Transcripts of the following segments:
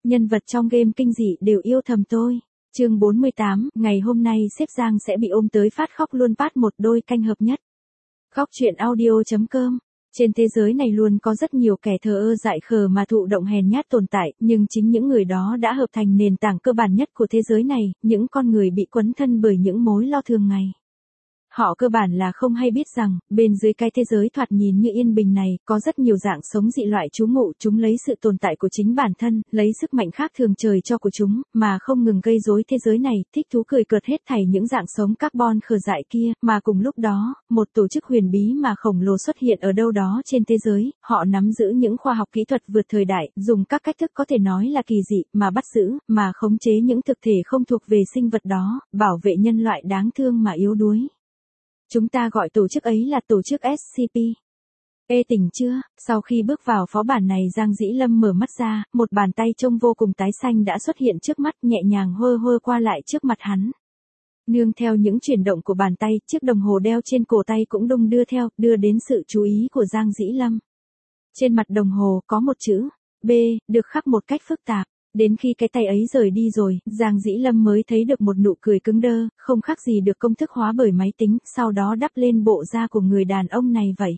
Nhân vật trong game kinh dị đều yêu thầm tôi. Chương 48, ngày hôm nay sếp Giang sẽ bị ôm tới phát khóc luôn part một đôi canh hợp nhất. Khóc chuyện audio.com. Trên thế giới này luôn có rất nhiều kẻ thờ ơ dại khờ mà thụ động hèn nhát tồn tại, nhưng chính những người đó đã hợp thành nền tảng cơ bản nhất của thế giới này, những con người bị quấn thân bởi những mối lo thường ngày. Họ cơ bản là không hay biết rằng, bên dưới cái thế giới thoạt nhìn như yên bình này, có rất nhiều dạng sống dị loại trú ngụ, chúng lấy sự tồn tại của chính bản thân, lấy sức mạnh khác thường trời cho của chúng, mà không ngừng gây rối thế giới này, thích thú cười cợt hết thảy những dạng sống carbon khờ dại kia, mà cùng lúc đó, một tổ chức huyền bí mà khổng lồ xuất hiện ở đâu đó trên thế giới, họ nắm giữ những khoa học kỹ thuật vượt thời đại, dùng các cách thức có thể nói là kỳ dị, mà bắt giữ, mà khống chế những thực thể không thuộc về sinh vật đó, bảo vệ nhân loại đáng thương mà yếu đuối. Chúng ta gọi tổ chức ấy là tổ chức SCP. Ê tỉnh chưa, sau khi bước vào phó bản này Giang Dĩ Lâm mở mắt ra, một bàn tay trông vô cùng tái xanh đã xuất hiện trước mắt nhẹ nhàng hơ hơ qua lại trước mặt hắn. Nương theo những chuyển động của bàn tay, chiếc đồng hồ đeo trên cổ tay cũng đung đưa theo, đưa đến sự chú ý của Giang Dĩ Lâm. Trên mặt đồng hồ có một chữ B, được khắc một cách phức tạp. Đến khi cái tay ấy rời đi rồi, Giang Dĩ Lâm mới thấy được một nụ cười cứng đơ, không khác gì được công thức hóa bởi máy tính, sau đó đắp lên bộ da của người đàn ông này vậy.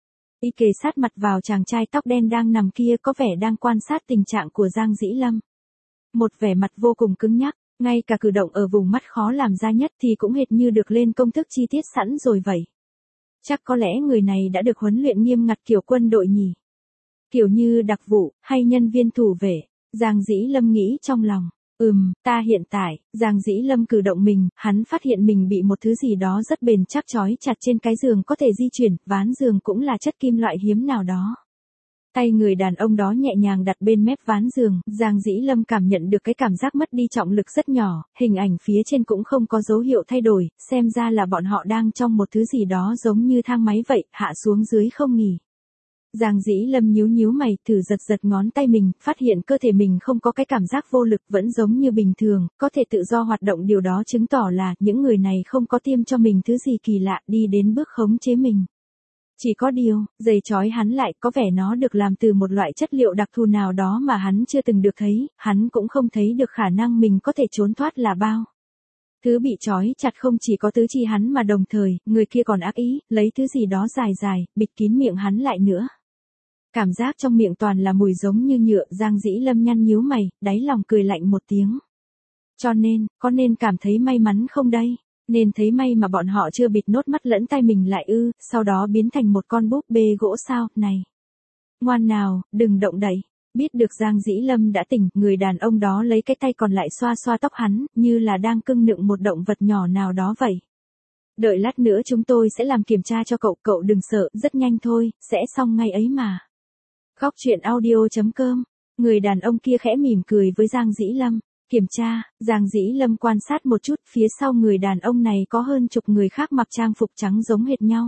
Y kề sát mặt vào chàng trai tóc đen đang nằm kia có vẻ đang quan sát tình trạng của Giang Dĩ Lâm. Một vẻ mặt vô cùng cứng nhắc, ngay cả cử động ở vùng mắt khó làm ra nhất thì cũng hệt như được lên công thức chi tiết sẵn rồi vậy. Chắc có lẽ người này đã được huấn luyện nghiêm ngặt kiểu quân đội nhỉ. Kiểu như đặc vụ, hay nhân viên thủ vệ. Giang Dĩ Lâm nghĩ trong lòng, ta hiện tại, Giang Dĩ Lâm cử động mình, hắn phát hiện mình bị một thứ gì đó rất bền chắc trói chặt trên cái giường có thể di chuyển, ván giường cũng là chất kim loại hiếm nào đó. Tay người đàn ông đó nhẹ nhàng đặt bên mép ván giường, Giang Dĩ Lâm cảm nhận được cái cảm giác mất đi trọng lực rất nhỏ, hình ảnh phía trên cũng không có dấu hiệu thay đổi, xem ra là bọn họ đang trong một thứ gì đó giống như thang máy vậy, hạ xuống dưới không nghỉ. Giang Dĩ Lâm nhíu mày, thử giật ngón tay mình, phát hiện cơ thể mình không có cái cảm giác vô lực vẫn giống như bình thường, có thể tự do hoạt động, điều đó chứng tỏ là những người này không có tiêm cho mình thứ gì kỳ lạ đi đến bước khống chế mình. Chỉ có điều, giày trói hắn lại có vẻ nó được làm từ một loại chất liệu đặc thù nào đó mà hắn chưa từng được thấy, hắn cũng không thấy được khả năng mình có thể trốn thoát là bao. Thứ bị trói chặt không chỉ có tứ chi hắn mà đồng thời, người kia còn ác ý, lấy thứ gì đó dài, bịt kín miệng hắn lại nữa. Cảm giác trong miệng toàn là mùi giống như nhựa, Giang Dĩ Lâm nhăn nhíu mày, đáy lòng cười lạnh một tiếng. Cho nên, có nên cảm thấy may mắn không đây? Nên thấy may mà bọn họ chưa bịt nốt mắt lẫn tay mình lại sau đó biến thành một con búp bê gỗ sao, này. Ngoan nào, đừng động đậy. Biết được Giang Dĩ Lâm đã tỉnh, người đàn ông đó lấy cái tay còn lại xoa tóc hắn, như là đang cưng nựng một động vật nhỏ nào đó vậy. Đợi lát nữa chúng tôi sẽ làm kiểm tra cho cậu đừng sợ, rất nhanh thôi, sẽ xong ngay ấy mà. Khóc chuyện audio.com. Người đàn ông kia khẽ mỉm cười với Giang Dĩ Lâm. Kiểm tra, Giang Dĩ Lâm quan sát một chút, phía sau người đàn ông này có hơn chục người khác mặc trang phục trắng giống hệt nhau.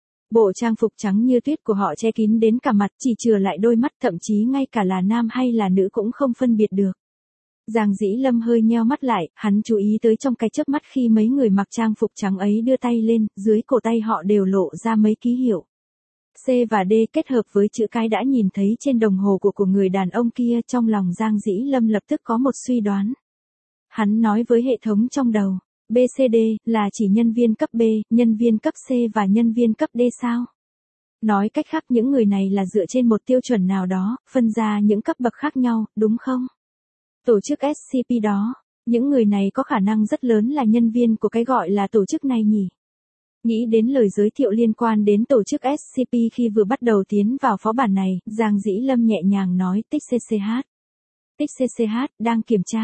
Bộ trang phục trắng như tuyết của họ che kín đến cả mặt, chỉ chừa lại đôi mắt, thậm chí ngay cả là nam hay là nữ cũng không phân biệt được. Giang Dĩ Lâm hơi nheo mắt lại, hắn chú ý tới trong cái chớp mắt khi mấy người mặc trang phục trắng ấy đưa tay lên, dưới cổ tay họ đều lộ ra mấy ký hiệu. C và D kết hợp với chữ cái đã nhìn thấy trên đồng hồ của người đàn ông kia, trong lòng Giang Dĩ Lâm lập tức có một suy đoán. Hắn nói với hệ thống trong đầu, BCD, là chỉ nhân viên cấp B, nhân viên cấp C và nhân viên cấp D sao? Nói cách khác những người này là dựa trên một tiêu chuẩn nào đó, phân ra những cấp bậc khác nhau, đúng không? Tổ chức SCP đó, những người này có khả năng rất lớn là nhân viên của cái gọi là tổ chức này nhỉ? Nghĩ đến lời giới thiệu liên quan đến tổ chức SCP khi vừa bắt đầu tiến vào phó bản này, Giang Dĩ Lâm nhẹ nhàng nói tích CCH. Tích CCH, đang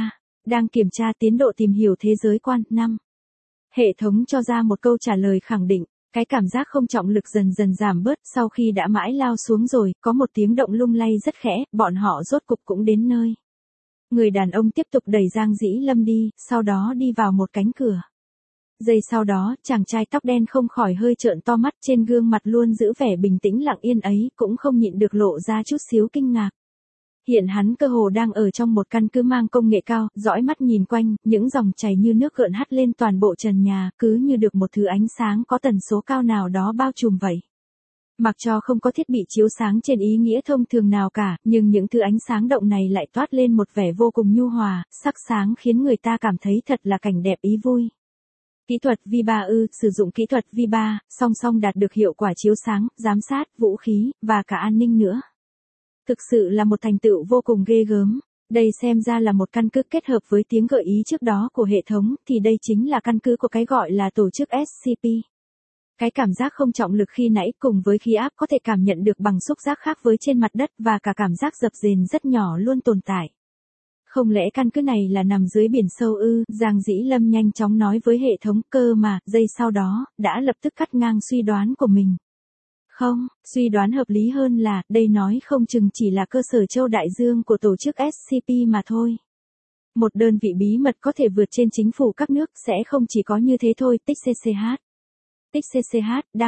kiểm tra tiến độ tìm hiểu thế giới quan, 5. Hệ thống cho ra một câu trả lời khẳng định, cái cảm giác không trọng lực dần giảm bớt, sau khi đã mãi lao xuống rồi, có một tiếng động lung lay rất khẽ, bọn họ rốt cục cũng đến nơi. Người đàn ông tiếp tục đẩy Giang Dĩ Lâm đi, sau đó đi vào một cánh cửa. Giây sau đó, chàng trai tóc đen không khỏi hơi trợn to mắt, trên gương mặt luôn giữ vẻ bình tĩnh lặng yên ấy, cũng không nhịn được lộ ra chút xíu kinh ngạc. Hiện hắn cơ hồ đang ở trong một căn cứ mang công nghệ cao, dõi mắt nhìn quanh, những dòng chảy như nước gợn hắt lên toàn bộ trần nhà, cứ như được một thứ ánh sáng có tần số cao nào đó bao trùm vậy. Mặc cho không có thiết bị chiếu sáng trên ý nghĩa thông thường nào cả, nhưng những thứ ánh sáng động này lại toát lên một vẻ vô cùng nhu hòa, sắc sáng khiến người ta cảm thấy thật là cảnh đẹp ý vui. Kỹ thuật V3 sử dụng kỹ thuật V3, song song đạt được hiệu quả chiếu sáng, giám sát, vũ khí, và cả an ninh nữa. Thực sự là một thành tựu vô cùng ghê gớm. Đây xem ra là một căn cứ kết hợp với tiếng gợi ý trước đó của hệ thống, thì đây chính là căn cứ của cái gọi là tổ chức SCP. Cái cảm giác không trọng lực khi nãy cùng với khí áp có thể cảm nhận được bằng xúc giác khác với trên mặt đất và cả cảm giác dập dềnh rất nhỏ luôn tồn tại. Không lẽ căn cứ này là nằm dưới biển sâu ư? Giang Dĩ Lâm nhanh chóng nói với hệ thống, cơ mà, giây sau đó, đã lập tức cắt ngang suy đoán của mình. Không, suy đoán hợp lý hơn là, đây nói không chừng chỉ là cơ sở châu đại dương của tổ chức SCP mà thôi. Một đơn vị bí mật có thể vượt trên chính phủ các nước sẽ không chỉ có như thế thôi. Tích CCH. Tích CCH,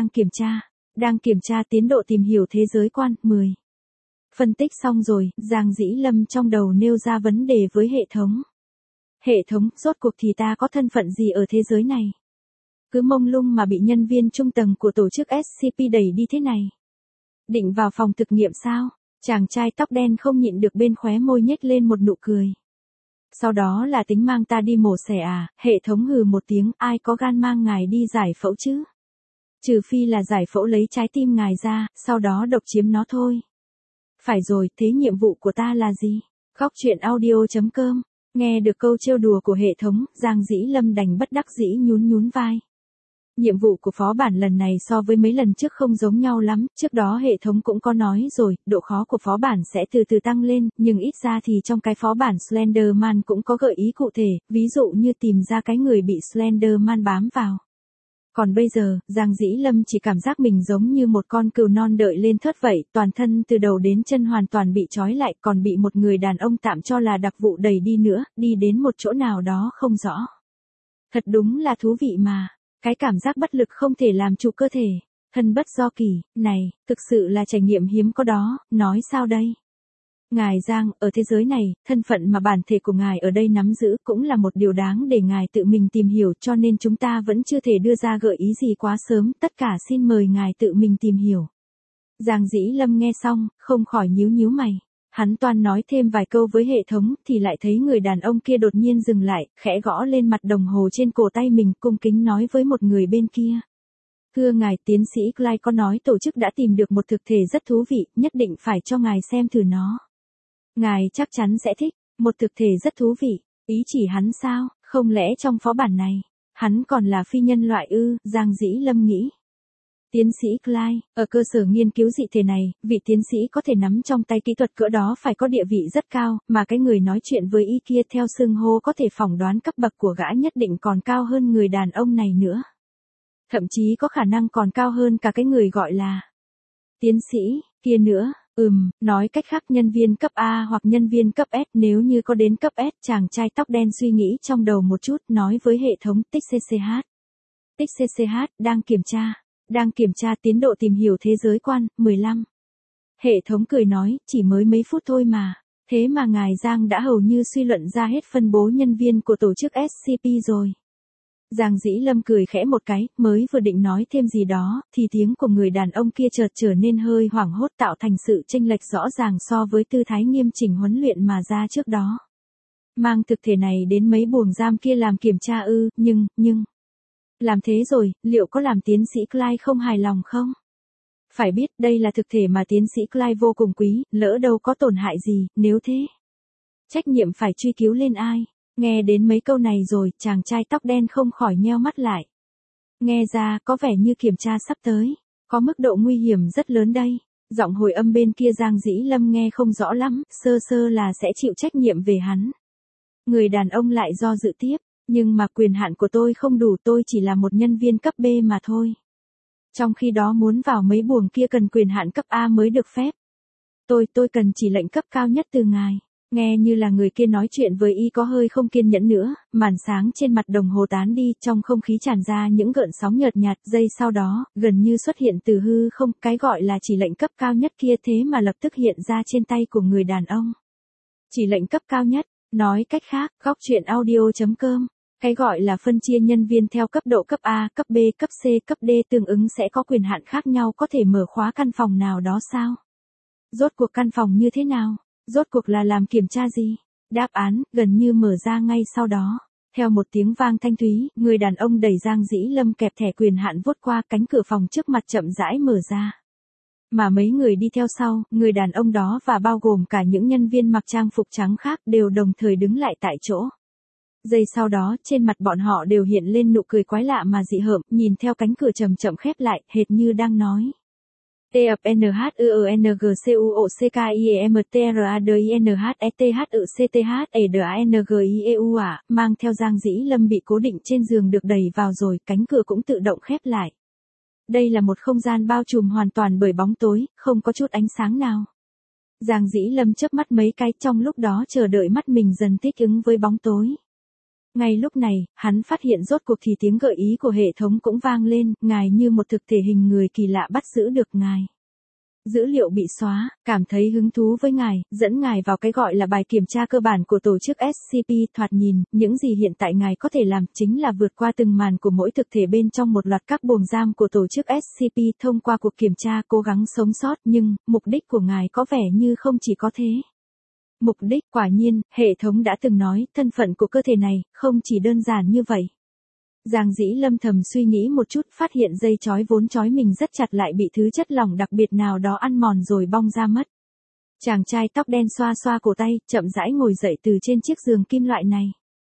đang kiểm tra tiến độ tìm hiểu thế giới quan, 10. Phân tích xong rồi, Giang Dĩ Lâm trong đầu nêu ra vấn đề với hệ thống. Hệ thống, rốt cuộc thì ta có thân phận gì ở thế giới này? Cứ mông lung mà bị nhân viên trung tầng của tổ chức SCP đẩy đi thế này. Định vào phòng thực nghiệm sao? Chàng trai tóc đen không nhịn được bên khóe môi nhếch lên một nụ cười. Sau đó là tính mang ta đi mổ xẻ à? Hệ thống hừ một tiếng, ai có gan mang ngài đi giải phẫu chứ? Trừ phi là giải phẫu lấy trái tim ngài ra, sau đó độc chiếm nó thôi. Phải rồi, thế nhiệm vụ của ta là gì? Góc truyện audio.com. Nghe được câu trêu đùa của hệ thống, Giang Dĩ Lâm đành bất đắc dĩ nhún vai. Nhiệm vụ của phó bản lần này so với mấy lần trước không giống nhau lắm, trước đó hệ thống cũng có nói rồi, độ khó của phó bản sẽ từ từ tăng lên, nhưng ít ra thì trong cái phó bản Slenderman cũng có gợi ý cụ thể, ví dụ như tìm ra cái người bị Slenderman bám vào. Còn bây giờ, Giang Dĩ Lâm chỉ cảm giác mình giống như một con cừu non đợi lên thớt vậy, toàn thân từ đầu đến chân hoàn toàn bị trói lại, còn bị một người đàn ông tạm cho là đặc vụ đẩy đi nữa, đi đến một chỗ nào đó không rõ. Thật đúng là thú vị mà, cái cảm giác bất lực không thể làm chủ cơ thể, thân bất do kỳ, này, thực sự là trải nghiệm hiếm có đó, nói sao đây? Ngài Giang, ở thế giới này, thân phận mà bản thể của ngài ở đây nắm giữ cũng là một điều đáng để ngài tự mình tìm hiểu, cho nên chúng ta vẫn chưa thể đưa ra gợi ý gì quá sớm, tất cả xin mời ngài tự mình tìm hiểu. Giang Dĩ Lâm nghe xong, không khỏi nhíu mày. Hắn toan nói thêm vài câu với hệ thống, thì lại thấy người đàn ông kia đột nhiên dừng lại, khẽ gõ lên mặt đồng hồ trên cổ tay mình, cung kính nói với một người bên kia. Thưa ngài, tiến sĩ Clyde có nói tổ chức đã tìm được một thực thể rất thú vị, nhất định phải cho ngài xem thử nó. Ngài chắc chắn sẽ thích, một thực thể rất thú vị, ý chỉ hắn sao, không lẽ trong phó bản này, hắn còn là phi nhân loại ư? Giang Dĩ Lâm nghĩ. Tiến sĩ Clyde, ở cơ sở nghiên cứu dị thể này, vị tiến sĩ có thể nắm trong tay kỹ thuật cỡ đó phải có địa vị rất cao, mà cái người nói chuyện với y kia theo xưng hô có thể phỏng đoán cấp bậc của gã nhất định còn cao hơn người đàn ông này nữa. Thậm chí có khả năng còn cao hơn cả cái người gọi là tiến sĩ kia nữa. Nói cách khác nhân viên cấp A hoặc nhân viên cấp S, nếu như có đến cấp S, chàng trai tóc đen suy nghĩ trong đầu một chút, nói với hệ thống. Tích CCH. Tích CCH, đang kiểm tra tiến độ tìm hiểu thế giới quan, 15. Hệ thống cười nói, chỉ mới mấy phút thôi mà. Thế mà ngài Giang đã hầu như suy luận ra hết phân bố nhân viên của tổ chức SCP rồi. Giang Dĩ Lâm cười khẽ một cái, mới vừa định nói thêm gì đó, thì tiếng của người đàn ông kia chợt trở nên hơi hoảng hốt, tạo thành sự chênh lệch rõ ràng so với tư thái nghiêm chỉnh huấn luyện mà ra trước đó. Mang thực thể này đến mấy buồng giam kia làm kiểm tra ư? Nhưng, làm thế rồi, liệu có làm tiến sĩ Clyde không hài lòng không? Phải biết, đây là thực thể mà tiến sĩ Clyde vô cùng quý, lỡ đâu có tổn hại gì, nếu thế. Trách nhiệm phải truy cứu lên ai? Nghe đến mấy câu này rồi, chàng trai tóc đen không khỏi nheo mắt lại. Nghe ra, có vẻ như kiểm tra sắp tới. Có mức độ nguy hiểm rất lớn đây. Giọng hồi âm bên kia Giang Dĩ Lâm nghe không rõ lắm, sơ là sẽ chịu trách nhiệm về hắn. Người đàn ông lại do dự tiếp, nhưng mà quyền hạn của tôi không đủ, tôi chỉ là một nhân viên cấp B mà thôi. Trong khi đó muốn vào mấy buồng kia cần quyền hạn cấp A mới được phép. Tôi cần chỉ lệnh cấp cao nhất từ ngài. Nghe như là người kia nói chuyện với y có hơi không kiên nhẫn nữa, màn sáng trên mặt đồng hồ tán đi, trong không khí tràn ra những gợn sóng nhợt nhạt, giây sau đó, gần như xuất hiện từ hư không, cái gọi là chỉ lệnh cấp cao nhất kia thế mà lập tức hiện ra trên tay của người đàn ông. Chỉ lệnh cấp cao nhất, nói cách khác, góc truyện audio.com Cái gọi là phân chia nhân viên theo cấp độ cấp A, cấp B, cấp C, cấp D tương ứng sẽ có quyền hạn khác nhau có thể mở khóa căn phòng nào đó sao? Rốt cuộc căn phòng như thế nào? Rốt cuộc là làm kiểm tra gì? Đáp án, gần như mở ra ngay sau đó. Theo một tiếng vang thanh thúy, người đàn ông đẩy Giang Dĩ Lâm kẹp thẻ quyền hạn vuốt qua cánh cửa phòng trước mặt chậm rãi mở ra. Mà mấy người đi theo sau, người đàn ông đó và bao gồm cả những nhân viên mặc trang phục trắng khác đều đồng thời đứng lại tại chỗ. Giây sau đó, trên mặt bọn họ đều hiện lên nụ cười quái lạ mà dị hợm, nhìn theo cánh cửa chậm chậm khép lại, hệt như đang nói. TFNHUENGCUOCKIEMTRADINHSTHUCTHEDANGIEU mang theo Giang Dĩ Lâm bị cố định trên giường được đẩy vào rồi, cánh cửa cũng tự động khép lại. Đây là một không gian bao trùm hoàn toàn bởi bóng tối, không có chút ánh sáng nào. Giang Dĩ Lâm chớp mắt mấy cái trong lúc đó chờ đợi mắt mình dần thích ứng với bóng tối. Ngay lúc này, hắn phát hiện rốt cuộc thì tiếng gợi ý của hệ thống cũng vang lên, ngài như một thực thể hình người kỳ lạ bắt giữ được ngài. Dữ liệu bị xóa, cảm thấy hứng thú với ngài, dẫn ngài vào cái gọi là bài kiểm tra cơ bản của tổ chức SCP, thoạt nhìn, những gì hiện tại ngài có thể làm chính là vượt qua từng màn của mỗi thực thể bên trong một loạt các buồng giam của tổ chức SCP thông qua cuộc kiểm tra cố gắng sống sót nhưng, mục đích của ngài có vẻ như không chỉ có thế. Mục đích, quả nhiên, hệ thống đã từng nói, thân phận của cơ thể này, không chỉ đơn giản như vậy. Giang Dĩ Lâm thầm suy nghĩ một chút, phát hiện dây chói vốn chói mình rất chặt lại bị thứ chất lỏng đặc biệt nào đó ăn mòn rồi bong ra mất. Chàng trai tóc đen xoa xoa cổ tay, chậm rãi ngồi dậy từ trên chiếc giường kim loại này.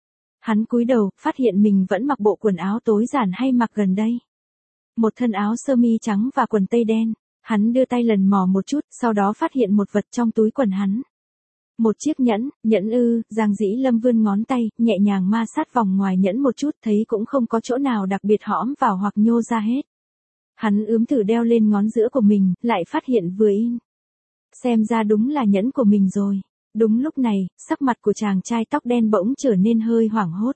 Hắn cúi đầu, phát hiện mình vẫn mặc bộ quần áo tối giản hay mặc gần đây. Một thân áo sơ mi trắng và quần tây đen. Hắn đưa tay lần mò một chút, sau đó phát hiện một vật trong túi quần hắn. Một chiếc nhẫn Giang Dĩ Lâm vươn ngón tay, nhẹ nhàng ma sát vòng ngoài nhẫn một chút, thấy cũng không có chỗ nào đặc biệt hõm vào hoặc nhô ra hết. Hắn ướm thử đeo lên ngón giữa của mình, lại phát hiện vừa in. Xem ra đúng là nhẫn của mình rồi. Đúng lúc này, sắc mặt của chàng trai tóc đen bỗng trở nên hơi hoảng hốt.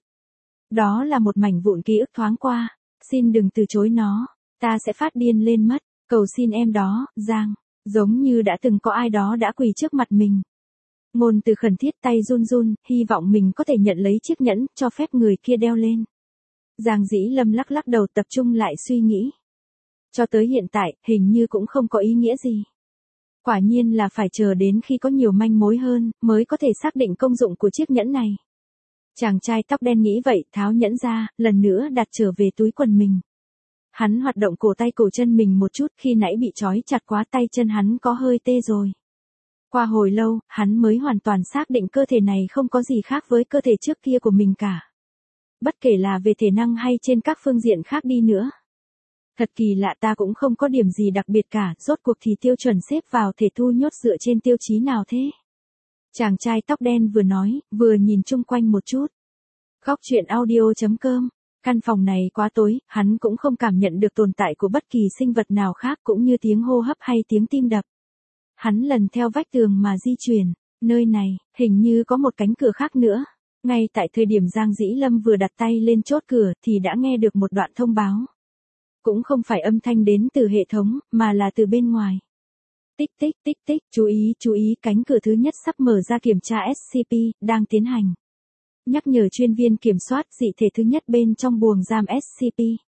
Đó là một mảnh vụn ký ức thoáng qua. Xin đừng từ chối nó, ta sẽ phát điên lên mất. Cầu xin em đó, Giang. Giống như đã từng có ai đó đã quỳ trước mặt mình. Ngôn từ khẩn thiết, tay run run, hy vọng mình có thể nhận lấy chiếc nhẫn, cho phép người kia đeo lên. Giang Dĩ Lâm lắc lắc đầu tập trung lại suy nghĩ. Cho tới hiện tại, hình như cũng không có ý nghĩa gì. Quả nhiên là phải chờ đến khi có nhiều manh mối hơn, mới có thể xác định công dụng của chiếc nhẫn này. Chàng trai tóc đen nghĩ vậy, tháo nhẫn ra, lần nữa đặt trở về túi quần mình. Hắn hoạt động cổ tay cổ chân mình một chút, khi nãy bị trói chặt quá tay chân hắn có hơi tê rồi. Qua hồi lâu, hắn mới hoàn toàn xác định cơ thể này không có gì khác với cơ thể trước kia của mình cả. Bất kể là về thể năng hay trên các phương diện khác đi nữa. Thật kỳ lạ, ta cũng không có điểm gì đặc biệt cả, rốt cuộc thì tiêu chuẩn xếp vào thể thu nhốt dựa trên tiêu chí nào thế? Chàng trai tóc đen vừa nói, vừa nhìn chung quanh một chút. Góc truyện audio.com. Căn phòng này quá tối, hắn cũng không cảm nhận được tồn tại của bất kỳ sinh vật nào khác cũng như tiếng hô hấp hay tiếng tim đập. Hắn lần theo vách tường mà di chuyển, nơi này, hình như có một cánh cửa khác nữa. Ngay tại thời điểm Giang Dĩ Lâm vừa đặt tay lên chốt cửa thì đã nghe được một đoạn thông báo. Cũng không phải âm thanh đến từ hệ thống, mà là từ bên ngoài. Tích tích tích tích, chú ý, cánh cửa thứ nhất sắp mở ra, kiểm tra SCP, đang tiến hành. Nhắc nhở chuyên viên kiểm soát dị thể thứ nhất bên trong buồng giam SCP.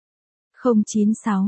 096,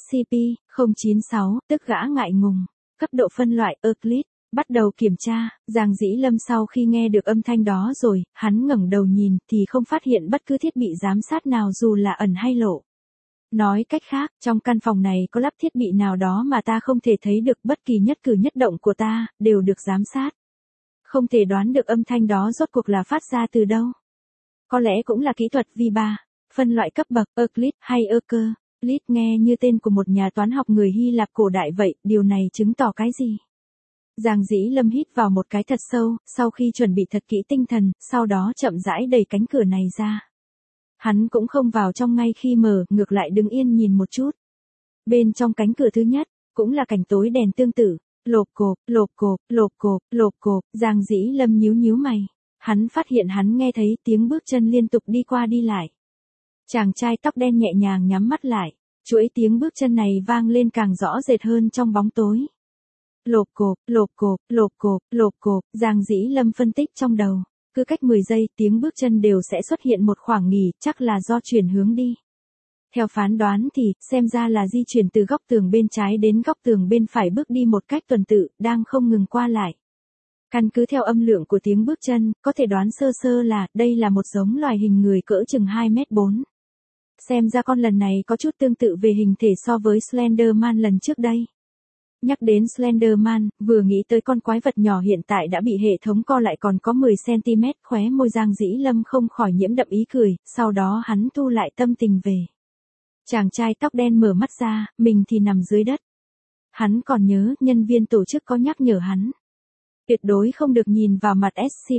SCP-096, tức gã ngại ngùng. Cấp độ phân loại Euclid, bắt đầu kiểm tra. Giang Dĩ Lâm sau khi nghe được âm thanh đó rồi, hắn ngẩng đầu nhìn thì không phát hiện bất cứ thiết bị giám sát nào dù là ẩn hay lộ. Nói cách khác, trong căn phòng này có lắp thiết bị nào đó mà ta không thể thấy được, bất kỳ nhất cử nhất động của ta, đều được giám sát. Không thể đoán được âm thanh đó rốt cuộc là phát ra từ đâu. Có lẽ cũng là kỹ thuật V3, phân loại cấp bậc Euclid hay Euclid. Lít nghe như tên của một nhà toán học người Hy Lạp cổ đại vậy, điều này chứng tỏ cái gì? Giang Dĩ Lâm hít vào một cái thật sâu, sau khi chuẩn bị thật kỹ tinh thần, sau đó chậm rãi đẩy cánh cửa này ra. Hắn cũng không vào trong ngay khi mở, ngược lại đứng yên nhìn một chút. Bên trong cánh cửa thứ nhất, cũng là cảnh tối đèn tương tự, lộp cộp, lộp cộp, lộp cộp, lộp cộp, Giang Dĩ Lâm nhíu mày. Hắn phát hiện hắn nghe thấy tiếng bước chân liên tục đi qua đi lại. Chàng trai tóc đen nhẹ nhàng nhắm mắt lại, chuỗi tiếng bước chân này vang lên càng rõ rệt hơn trong bóng tối. Lộp cộp, lộp cộp, lộp cộp, lộp cộp, Giang Dĩ Lâm phân tích trong đầu. Cứ cách 10 giây tiếng bước chân đều sẽ xuất hiện một khoảng nghỉ, chắc là do chuyển hướng đi. Theo phán đoán thì, xem ra là di chuyển từ góc tường bên trái đến góc tường bên phải bước đi một cách tuần tự, đang không ngừng qua lại. Căn cứ theo âm lượng của tiếng bước chân, có thể đoán sơ sơ là, đây là một giống loài hình người cỡ chừng 2m4. Xem ra con lần này có chút tương tự về hình thể so với Slenderman lần trước đây. Nhắc đến Slenderman, vừa nghĩ tới con quái vật nhỏ hiện tại đã bị hệ thống co lại còn có 10cm, khóe môi Giang Dĩ Lâm không khỏi nhiễm đậm ý cười, sau đó hắn thu lại tâm tình về. Chàng trai tóc đen mở mắt ra, mình thì nằm dưới đất. Hắn còn nhớ, nhân viên tổ chức có nhắc nhở hắn. Tuyệt đối không được nhìn vào mặt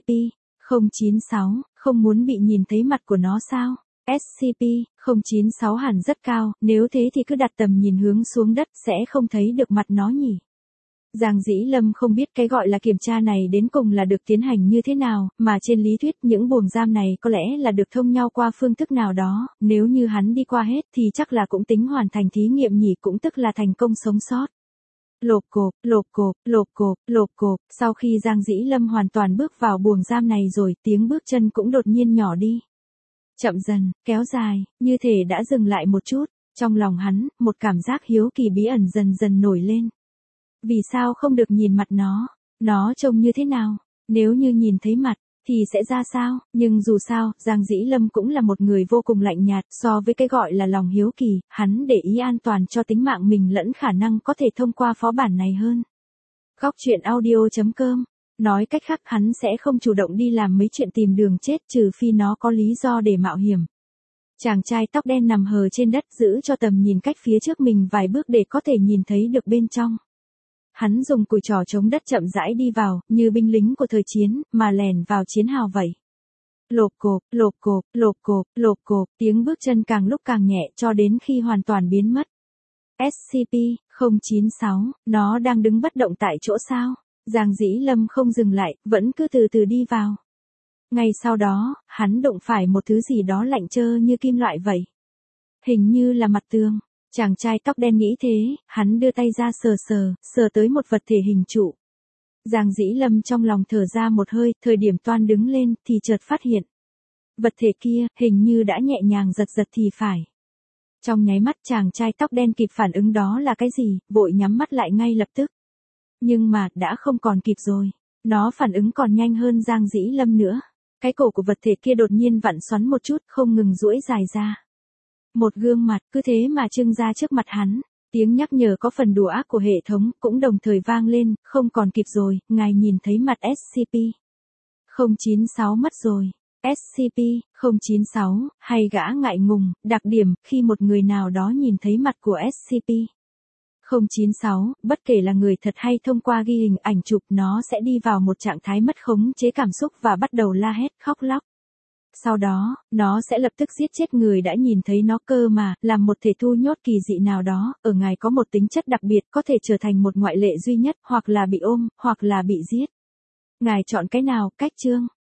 SCP-096, không muốn bị nhìn thấy mặt của nó sao? SCP-096 hẳn rất cao, nếu thế thì cứ đặt tầm nhìn hướng xuống đất sẽ không thấy được mặt nó nhỉ. Giang Dĩ Lâm không biết cái gọi là kiểm tra này đến cùng là được tiến hành như thế nào, mà trên lý thuyết những buồng giam này có lẽ là được thông nhau qua phương thức nào đó, nếu như hắn đi qua hết thì chắc là cũng tính hoàn thành thí nghiệm nhỉ, cũng tức là thành công sống sót. Lộp cộp, lộp cộp, lộp cộp, lộp cộp, sau khi Giang Dĩ Lâm hoàn toàn bước vào buồng giam này rồi, tiếng bước chân cũng đột nhiên nhỏ đi. Chậm dần, kéo dài, như thể đã dừng lại một chút, trong lòng hắn, một cảm giác hiếu kỳ bí ẩn dần dần nổi lên. Vì sao không được nhìn mặt nó trông như thế nào, nếu như nhìn thấy mặt, thì sẽ ra sao, nhưng dù sao, Giang Dĩ Lâm cũng là một người vô cùng lạnh nhạt, so với cái gọi là lòng hiếu kỳ, hắn để ý an toàn cho tính mạng mình lẫn khả năng có thể thông qua phó bản này hơn. Góc truyện audio.com. Nói cách khác hắn sẽ không chủ động đi làm mấy chuyện tìm đường chết trừ phi nó có lý do để mạo hiểm. Chàng trai tóc đen nằm hờ trên đất giữ cho tầm nhìn cách phía trước mình vài bước để có thể nhìn thấy được bên trong. Hắn dùng cùi trò chống đất chậm rãi đi vào, như binh lính của thời chiến, mà lèn vào chiến hào vậy. Lộp cộp, lộp cộp, lộp cộp, lộp cộp, tiếng bước chân càng lúc càng nhẹ cho đến khi hoàn toàn biến mất. SCP-096, nó đang đứng bất động tại chỗ sao? Giang Dĩ Lâm không dừng lại, vẫn cứ từ từ đi vào. Ngay sau đó, hắn đụng phải một thứ gì đó lạnh trơ như kim loại vậy. Hình như là mặt tường. Chàng trai tóc đen nghĩ thế, hắn đưa tay ra sờ tới một vật thể hình trụ. Giang Dĩ Lâm trong lòng thở ra một hơi, thời điểm toan đứng lên thì chợt phát hiện. Vật thể kia, hình như đã nhẹ nhàng giật thì phải. Trong nháy mắt chàng trai tóc đen kịp phản ứng đó là cái gì, vội nhắm mắt lại ngay lập tức. Nhưng mà, đã không còn kịp rồi. Nó phản ứng còn nhanh hơn Giang Dĩ Lâm nữa. Cái cổ của vật thể kia đột nhiên vặn xoắn một chút, không ngừng duỗi dài ra. Một gương mặt, cứ thế mà trưng ra trước mặt hắn. Tiếng nhắc nhở có phần đùa ác của hệ thống, cũng đồng thời vang lên, không còn kịp rồi, ngài nhìn thấy mặt SCP-096 mất rồi. SCP-096, hay gã ngại ngùng, đặc điểm, khi một người nào đó nhìn thấy mặt của SCP-096, bất kể là người thật hay thông qua ghi hình ảnh chụp, nó sẽ đi vào một trạng thái mất khống chế cảm xúc và bắt đầu la hét, khóc lóc. Sau đó, nó sẽ lập tức giết chết người đã nhìn thấy nó cơ mà, làm một thể thu nhốt kỳ dị nào đó, ở ngài có một tính chất đặc biệt có thể trở thành một ngoại lệ duy nhất, hoặc là bị ôm, hoặc là bị giết. Ngài chọn cái nào, cách chương.